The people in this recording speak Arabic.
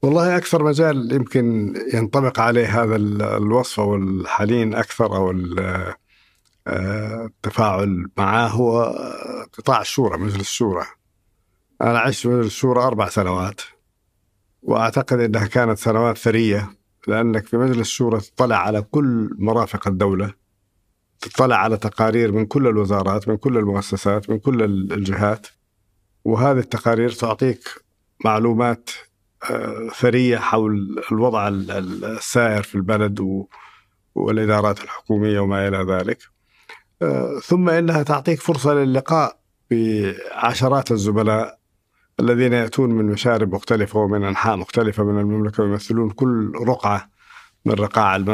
والله أكثر مجال يمكن ينطبق عليه هذا الوصف أو الحنين أكثر أو التفاعل معه هو قطاع الشورى، مجلس الشورى. أنا عشت في مجلس الشورى 4 سنوات، وأعتقد أنها كانت سنوات ثرية، لأنك في مجلس الشورى تطلع على كل مرافق الدولة، تطلع على تقارير من كل الوزارات، من كل المؤسسات، من كل الجهات، وهذه التقارير تعطيك معلومات ثرية حول الوضع السائر في البلد والإدارات الحكومية وما إلى ذلك. ثم إنها تعطيك فرصة للقاء بعشرات الزملاء الذين يأتون من مشارب مختلفة ومن أنحاء مختلفة من المملكة ويمثلون كل رقعة من رقاع المملكة.